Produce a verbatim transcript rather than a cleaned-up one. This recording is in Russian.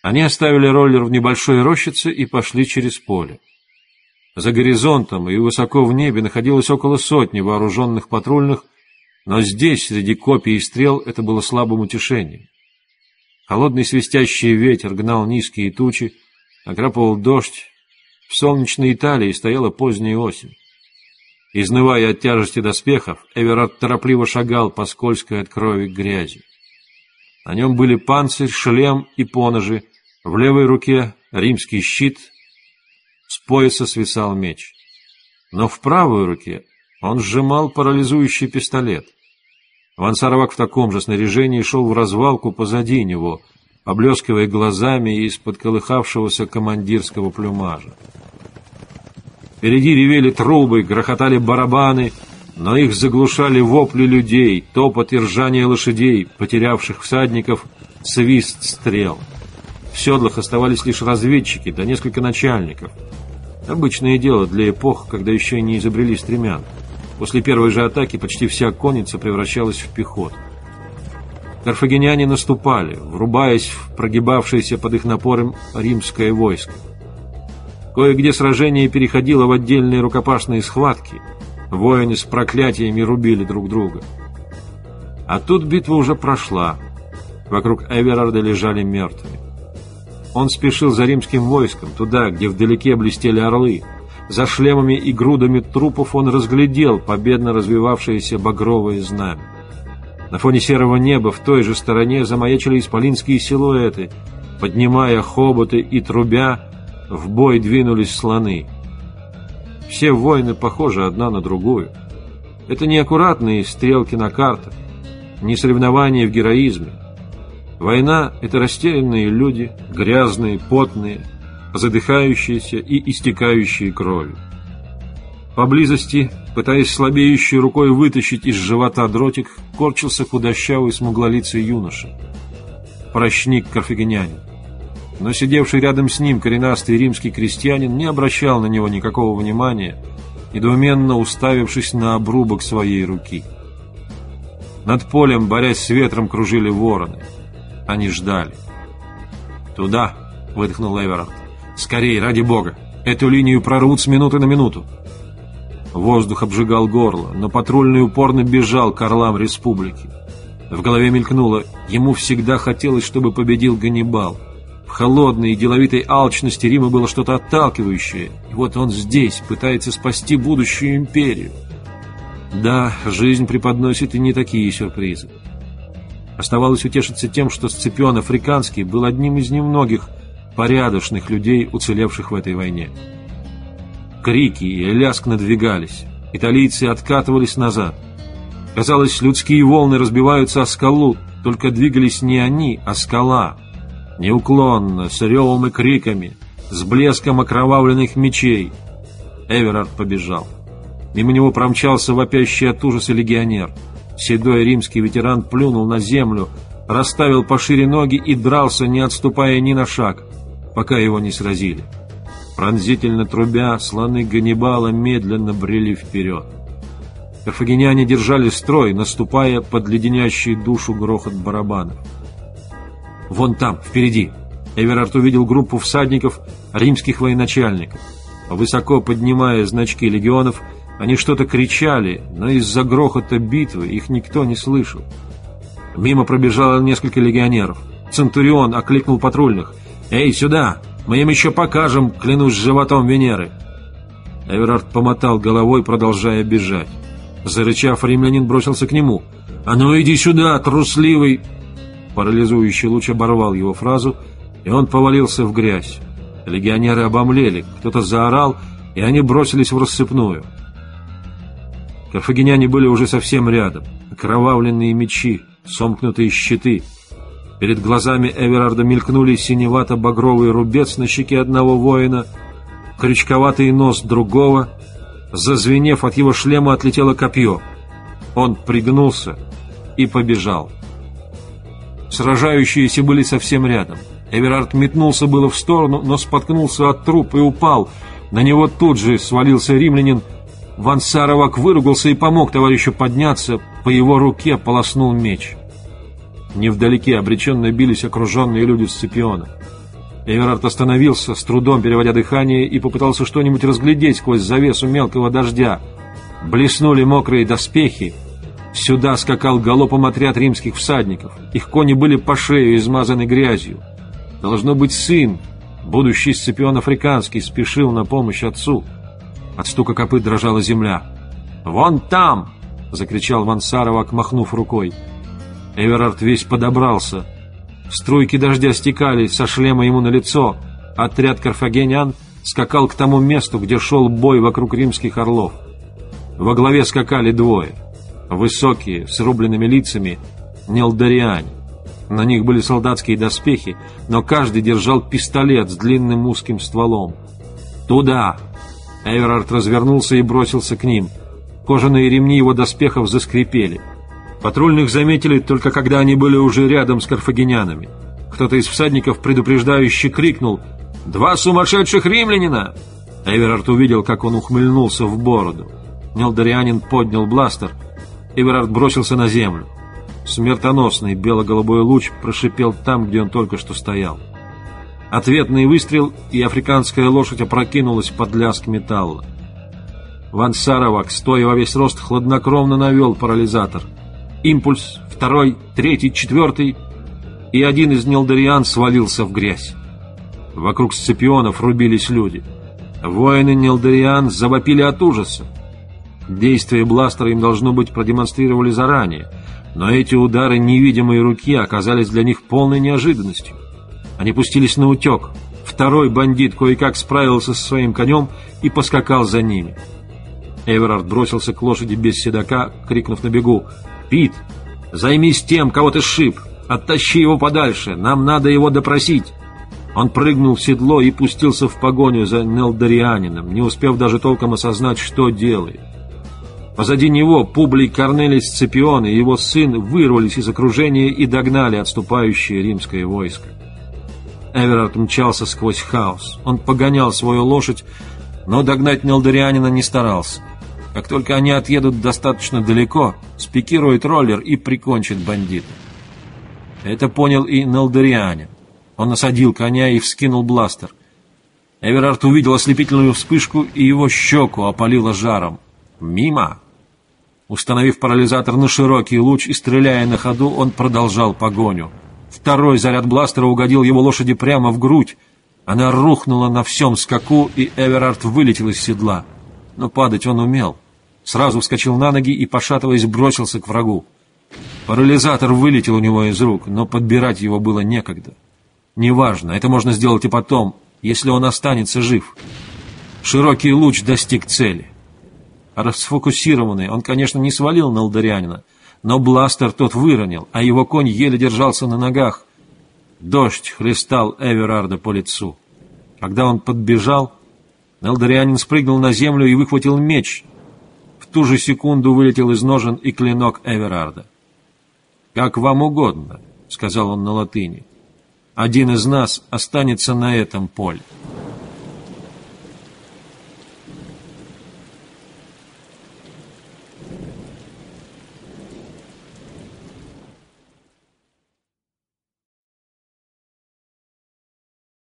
Они оставили роллер в небольшой рощице и пошли через поле. За горизонтом и высоко в небе находилось около сотни вооруженных патрульных, но здесь, среди копий и стрел, это было слабым утешением. Холодный свистящий ветер гнал низкие тучи, накрапывал дождь. В солнечной Италии стояла поздняя осень. Изнывая от тяжести доспехов, Эверард торопливо шагал по скользкой от крови грязи. На нем были панцирь, шлем и поножи, в левой руке римский щит, с пояса свисал меч. Но в правой руке он сжимал парализующий пистолет. Вансаровак в таком же снаряжении шел в развалку позади него, поблескивая глазами из-под колыхавшегося командирского плюмажа. Впереди ревели трубы, грохотали барабаны, но их заглушали вопли людей, топот и ржание лошадей, потерявших всадников, свист стрел. В седлах оставались лишь разведчики, да несколько начальников. Обычное дело для эпох, когда еще не изобрели стремян. После первой же атаки почти вся конница превращалась в пехоту. Карфагеняне наступали, врубаясь в прогибавшееся под их напором римское войско. Кое-где сражение переходило в отдельные рукопашные схватки. Воины с проклятиями рубили друг друга. А тут битва уже прошла. Вокруг Эверарда лежали мертвые. Он спешил за римским войском, туда, где вдалеке блестели орлы. За шлемами и грудами трупов он разглядел победно развивавшееся багровое знамя. На фоне серого неба в той же стороне замаячили исполинские силуэты. Поднимая хоботы и трубя, в бой двинулись слоны. Все войны похожи одна на другую. Это не аккуратные стрелки на картах, не соревнования в героизме. Война — это растерянные люди, грязные, потные, задыхающиеся и истекающие кровью. Поблизости, пытаясь слабеющей рукой вытащить из живота дротик, корчился худощавый смуглолицый юноша. Прощник-карфагенянин. Но сидевший рядом с ним коренастый римский крестьянин не обращал на него никакого внимания, недоуменно уставившись на обрубок своей руки. Над полем, борясь с ветром, кружили вороны. Они ждали. «Туда!» — выдохнул Эверард. «Скорей, ради бога! Эту линию прорвут с минуты на минуту!» Воздух обжигал горло, но патрульный упорно бежал к орлам республики. В голове мелькнуло: ему всегда хотелось, чтобы победил Ганнибал. В холодной и деловитой алчности Рима было что-то отталкивающее, и вот он здесь, пытается спасти будущую империю. Да, жизнь преподносит и не такие сюрпризы. Оставалось утешиться тем, что Сципион Африканский был одним из немногих порядочных людей, уцелевших в этой войне. Крики и ляск надвигались, италийцы откатывались назад. Казалось, людские волны разбиваются о скалу, только двигались не они, а скала. Неуклонно, с ревом и криками, с блеском окровавленных мечей. Эверард побежал. Мимо него промчался вопящий от ужаса легионер. Седой римский ветеран плюнул на землю, расставил пошире ноги и дрался, не отступая ни на шаг, пока его не сразили. Пронзительно трубя, слоны Ганнибала медленно брели вперед. Карфагеняне держали строй, наступая под леденящий душу грохот барабанов. Вон там, впереди, Эверард увидел группу всадников, римских военачальников. Высоко поднимая значки легионов, они что-то кричали, но из-за грохота битвы их никто не слышал. Мимо пробежало несколько легионеров. Центурион окликнул патрульных: «Эй, сюда! Мы им еще покажем, клянусь животом Венеры!» Эверард помотал головой, продолжая бежать. Зарычав, римлянин бросился к нему. «А ну иди сюда, трусливый!» Парализующий луч оборвал его фразу, и он повалился в грязь. Легионеры обомлели, кто-то заорал, и они бросились в рассыпную. Карфагеняне были уже совсем рядом. Окровавленные мечи, сомкнутые щиты. Перед глазами Эверарда мелькнули синевато-багровый рубец на щеке одного воина, крючковатый нос другого. Зазвенев, от его шлема отлетело копье. Он пригнулся и побежал. Сражающиеся были совсем рядом. Эверард метнулся было в сторону, но споткнулся от труп и упал. На него тут же свалился римлянин. Вансаровак выругался и помог товарищу подняться. По его руке полоснул меч. Невдалеке обреченно бились окруженные люди Сципиона. Эверард остановился, с трудом переводя дыхание, и попытался что-нибудь разглядеть сквозь завесу мелкого дождя. Блеснули мокрые доспехи. Сюда скакал галопом отряд римских всадников. Их кони были по шею измазаны грязью. Должно быть, сын, будущий Сципион Африканский, спешил на помощь отцу. От стука копыт дрожала земля. «Вон там!» — закричал Вансаровак, махнув рукой. Эверард весь подобрался. Струйки дождя стекали со шлема ему на лицо. Отряд карфагенян скакал к тому месту, где шел бой вокруг римских орлов. Во главе скакали двое. Высокие, с рубленными лицами, нелдариане. На них были солдатские доспехи, но каждый держал пистолет с длинным узким стволом. «Туда!» Эверард развернулся и бросился к ним. Кожаные ремни его доспехов заскрипели. Патрульных заметили только когда они были уже рядом с карфагенянами. Кто-то из всадников предупреждающе крикнул: «Два сумасшедших римлянина!» Эверард увидел, как он ухмыльнулся в бороду. Нелдарианин поднял бластер. Эверард бросился на землю. Смертоносный бело-голубой луч прошипел там, где он только что стоял. Ответный выстрел, и африканская лошадь опрокинулась под лязг металла. Вансаровак, стоя во весь рост, хладнокровно навел парализатор. Импульс, второй, третий, четвертый, и один из нелдариан свалился в грязь. Вокруг сципионов рубились люди. Воины нелдариан завопили от ужаса. Действие бластера им, должно быть, продемонстрировали заранее, но эти удары невидимой руки оказались для них полной неожиданностью. Они пустились на утек. Второй бандит кое-как справился со своим конем и поскакал за ними. Эверард бросился к лошади без седока, крикнув на бегу: «Пит, займись тем, кого ты сшиб! Оттащи его подальше! Нам надо его допросить!» Он прыгнул в седло и пустился в погоню за нелдарианином, не успев даже толком осознать, что делает. Позади него Публий Корнелий Сципион и его сын вырвались из окружения и догнали отступающее римское войско. Эверард мчался сквозь хаос. Он погонял свою лошадь, но догнать нелдарианина не старался. Как только они отъедут достаточно далеко, спикирует роллер и прикончит бандита. Это понял и нелдарианин. Он осадил коня и вскинул бластер. Эверард увидел ослепительную вспышку, и его щеку опалило жаром. Мимо! Установив парализатор на широкий луч и стреляя на ходу, он продолжал погоню. Второй заряд бластера угодил его лошади прямо в грудь. Она рухнула на всем скаку, и Эверард вылетел из седла. Но падать он умел. Сразу вскочил на ноги и, пошатываясь, бросился к врагу. Парализатор вылетел у него из рук, но подбирать его было некогда. Неважно, это можно сделать и потом, если он останется жив. Широкий луч достиг цели. Расфокусированный, он, конечно, не свалил нелдарианина, но бластер тот выронил, а его конь еле держался на ногах. Дождь хлестал Эверарда по лицу. Когда он подбежал, нелдарианин спрыгнул на землю и выхватил меч. В ту же секунду вылетел из ножен и клинок Эверарда. «Как вам угодно», — сказал он на латыни. «Один из нас останется на этом поле».